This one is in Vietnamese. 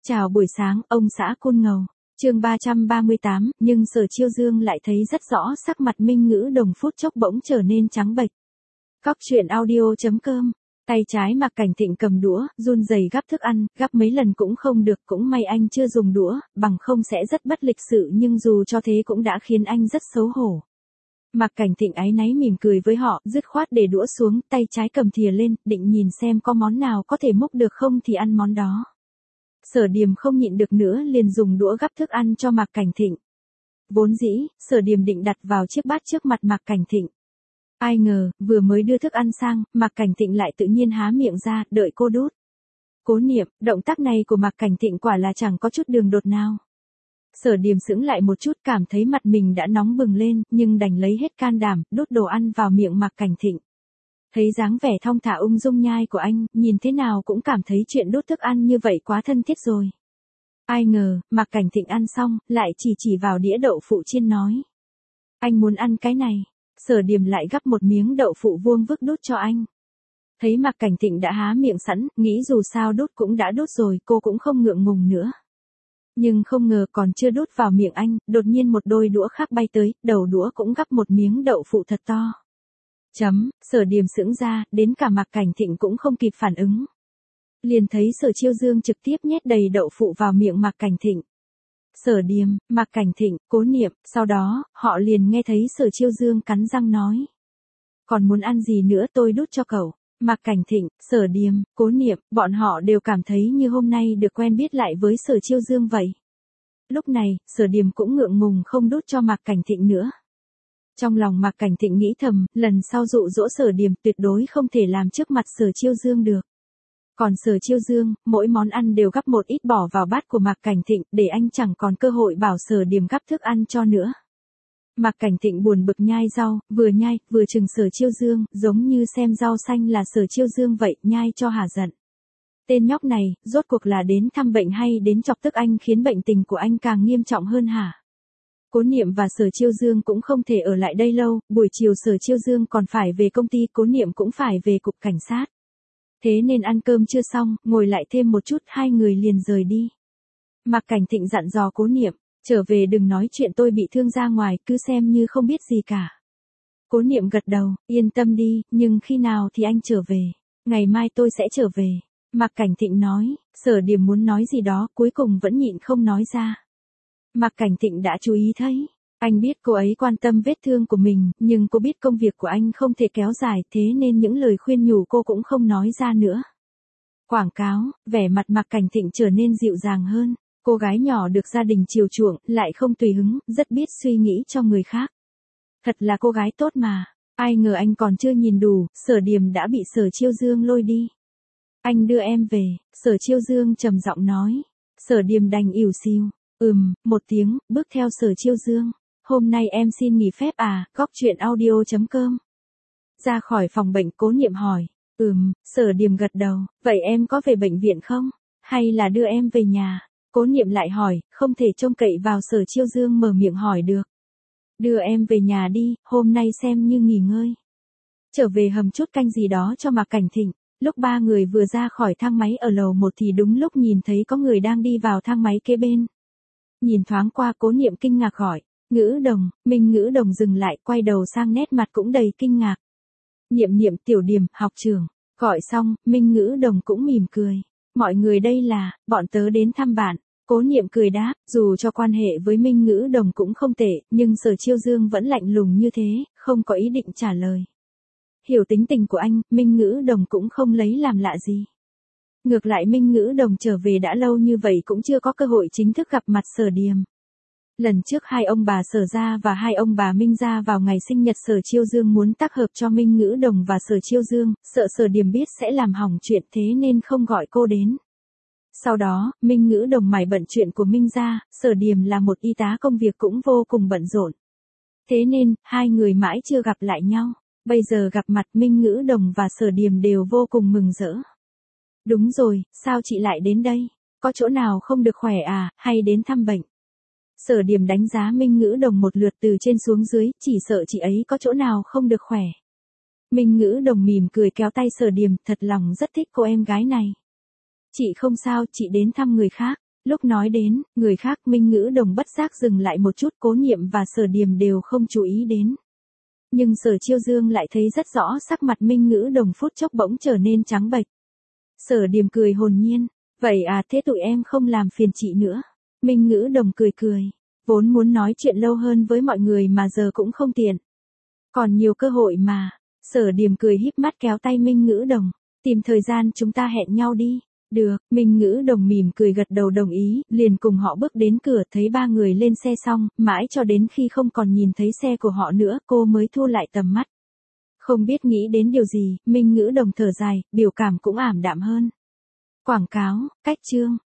Chào buổi sáng, ông xã Côn Ngầu. Chương 338, nhưng Sở Chiêu Dương lại thấy rất rõ sắc mặt Minh Ngữ Đồng phút chốc bỗng trở nên trắng bệch. Cóc truyện audio.com. Tay trái Mạc Cảnh Thịnh cầm đũa, run rẩy gắp thức ăn, gắp mấy lần cũng không được, cũng may anh chưa dùng đũa, bằng không sẽ rất bất lịch sự, nhưng dù cho thế cũng đã khiến anh rất xấu hổ. Mạc Cảnh Thịnh áy náy mỉm cười với họ, dứt khoát để đũa xuống, tay trái cầm thìa lên, định nhìn xem có món nào có thể múc được không thì ăn món đó. Sở Điềm không nhịn được nữa liền dùng đũa gắp thức ăn cho Mạc Cảnh Thịnh. Vốn dĩ, Sở Điềm định đặt vào chiếc bát trước mặt Mạc Cảnh Thịnh. Ai ngờ, vừa mới đưa thức ăn sang, Mạc Cảnh Thịnh lại tự nhiên há miệng ra, đợi cô đút. Cố Niệm, động tác này của Mạc Cảnh Thịnh quả là chẳng có chút đường đột nào. Sở Điềm sững lại một chút, cảm thấy mặt mình đã nóng bừng lên, nhưng đành lấy hết can đảm, đút đồ ăn vào miệng Mạc Cảnh Thịnh. Thấy dáng vẻ thong thả ung dung nhai của anh, nhìn thế nào cũng cảm thấy chuyện đút thức ăn như vậy quá thân thiết rồi. Ai ngờ, Mạc Cảnh Thịnh ăn xong, lại chỉ vào đĩa đậu phụ chiên nói. Anh muốn ăn cái này. Sở Điềm lại gắp một miếng đậu phụ vuông vức đút cho anh. Thấy Mạc Cảnh Thịnh đã há miệng sẵn, nghĩ dù sao đút cũng đã đút rồi, cô cũng không ngượng ngùng nữa. Nhưng không ngờ còn chưa đút vào miệng anh, đột nhiên một đôi đũa khác bay tới, đầu đũa cũng gắp một miếng đậu phụ thật to. Sở Điềm sững ra, đến cả Mạc Cảnh Thịnh cũng không kịp phản ứng. Liền thấy Sở Chiêu Dương trực tiếp nhét đầy đậu phụ vào miệng Mạc Cảnh Thịnh. Sở Điềm, Mạc Cảnh Thịnh, Cố Niệm, sau đó, họ liền nghe thấy Sở Chiêu Dương cắn răng nói. Còn muốn ăn gì nữa tôi đút cho cậu. Mạc Cảnh Thịnh, Sở Điềm, Cố Niệm, bọn họ đều cảm thấy như hôm nay được quen biết lại với Sở Chiêu Dương vậy. Lúc này, Sở Điềm cũng ngượng ngùng không đút cho Mạc Cảnh Thịnh nữa. Trong lòng Mạc Cảnh Thịnh nghĩ thầm, lần sau dụ dỗ Sở Điềm tuyệt đối không thể làm trước mặt Sở Chiêu Dương được. Còn Sở Chiêu Dương, mỗi món ăn đều gắp một ít bỏ vào bát của Mạc Cảnh Thịnh, để anh chẳng còn cơ hội bảo Sở Điềm gắp thức ăn cho nữa. Mạc Cảnh Thịnh buồn bực nhai rau, nhai, vừa chừng Sở Chiêu Dương, giống như xem rau xanh là Sở Chiêu Dương vậy, nhai cho hả giận. Tên nhóc này, rốt cuộc là đến thăm bệnh hay đến chọc tức anh khiến bệnh tình của anh càng nghiêm trọng hơn hả? Cố Niệm và Sở Chiêu Dương cũng không thể ở lại đây lâu, buổi chiều Sở Chiêu Dương còn phải về công ty, Cố Niệm cũng phải về cục cảnh sát. Thế nên ăn cơm chưa xong, ngồi lại thêm một chút, hai người liền rời đi. Mạc Cảnh Thịnh dặn dò Cố Niệm, trở về đừng nói chuyện tôi bị thương ra ngoài, cứ xem như không biết gì cả. Cố Niệm gật đầu, yên tâm đi, nhưng khi nào thì anh trở về? Ngày mai tôi sẽ trở về. Mạc Cảnh Thịnh nói, Sở Điềm muốn nói gì đó, cuối cùng vẫn nhịn không nói ra. Mạc Cảnh Thịnh đã chú ý thấy. Anh biết cô ấy quan tâm vết thương của mình, nhưng cô biết công việc của anh không thể kéo dài, thế nên những lời khuyên nhủ cô cũng không nói ra nữa. Quảng cáo, vẻ mặt Mạc Cảnh Thịnh trở nên dịu dàng hơn. Cô gái nhỏ được gia đình chiều chuộng, lại không tùy hứng, rất biết suy nghĩ cho người khác. Thật là cô gái tốt mà. Ai ngờ anh còn chưa nhìn đủ, Sở Điềm đã bị Sở Chiêu Dương lôi đi. Anh đưa em về, Sở Chiêu Dương trầm giọng nói. Sở Điềm đành ỉu xìu. Một tiếng, bước theo Sở Chiêu Dương. Hôm nay em xin nghỉ phép à, Cóc truyện audio.com. Ra khỏi phòng bệnh, Cố Niệm hỏi. Sở Điềm gật đầu, vậy em có về bệnh viện không? Hay là đưa em về nhà? Cố Niệm lại hỏi, không thể trông cậy vào Sở Chiêu Dương mở miệng hỏi được. Đưa em về nhà đi, hôm nay xem như nghỉ ngơi. Trở về hầm chút canh gì đó cho Mạc Cảnh Thịnh. Lúc ba người vừa ra khỏi thang máy ở lầu 1 thì đúng lúc nhìn thấy có người đang đi vào thang máy kế bên. Nhìn thoáng qua, Cố Niệm kinh ngạc gọi. Ngữ Đồng. Minh Ngữ Đồng dừng lại, quay đầu sang, nét mặt cũng đầy kinh ngạc. Niệm Niệm, Tiểu Điềm, học trưởng. Gọi xong, Minh Ngữ Đồng cũng mỉm cười. Mọi người đây là, bọn tớ đến thăm bạn. Cố Niệm cười đáp, dù cho quan hệ với Minh Ngữ Đồng cũng không tệ, nhưng Sở Chiêu Dương vẫn lạnh lùng như thế, không có ý định trả lời. Hiểu tính tình của anh, Minh Ngữ Đồng cũng không lấy làm lạ gì. Ngược lại Minh Ngữ Đồng trở về đã lâu như vậy cũng chưa có cơ hội chính thức gặp mặt Sở Điềm. Lần trước hai ông bà Sở gia và hai ông bà Minh gia vào ngày sinh nhật Sở Chiêu Dương muốn tác hợp cho Minh Ngữ Đồng và Sở Chiêu Dương, sợ Sở Điềm biết sẽ làm hỏng chuyện thế nên không gọi cô đến. Sau đó, Minh Ngữ Đồng mải bận chuyện của Minh gia, Sở Điềm là một y tá công việc cũng vô cùng bận rộn. Thế nên, hai người mãi chưa gặp lại nhau. Bây giờ gặp mặt, Minh Ngữ Đồng và Sở Điềm đều vô cùng mừng rỡ. Đúng rồi, sao chị lại đến đây? Có chỗ nào không được khỏe à, hay đến thăm bệnh? Sở Điềm đánh giá Minh Ngữ Đồng một lượt từ trên xuống dưới, chỉ sợ chị ấy có chỗ nào không được khỏe. Minh Ngữ Đồng mỉm cười kéo tay Sở Điềm, thật lòng rất thích cô em gái này. Chị không sao, chị đến thăm người khác. Lúc nói đến, người khác Minh Ngữ Đồng bất giác dừng lại một chút, Cố Niệm và Sở Điềm đều không chú ý đến. Nhưng Sở Chiêu Dương lại thấy rất rõ sắc mặt Minh Ngữ Đồng phút chốc bỗng trở nên trắng bệch. Sở Điềm cười hồn nhiên, vậy à, thế tụi em không làm phiền chị nữa. Minh Ngữ Đồng cười cười, vốn muốn nói chuyện lâu hơn với mọi người mà giờ cũng không tiện. Còn nhiều cơ hội mà. Sở Điềm cười híp mắt kéo tay Minh Ngữ Đồng, tìm thời gian chúng ta hẹn nhau đi. Được, Minh Ngữ Đồng mỉm cười gật đầu đồng ý, liền cùng họ bước đến cửa, thấy ba người lên xe xong, mãi cho đến khi không còn nhìn thấy xe của họ nữa, cô mới thu lại tầm mắt. Không biết nghĩ đến điều gì, Minh Ngữ Đồng thở dài, biểu cảm cũng ảm đạm hơn. Quảng cáo, cách chương.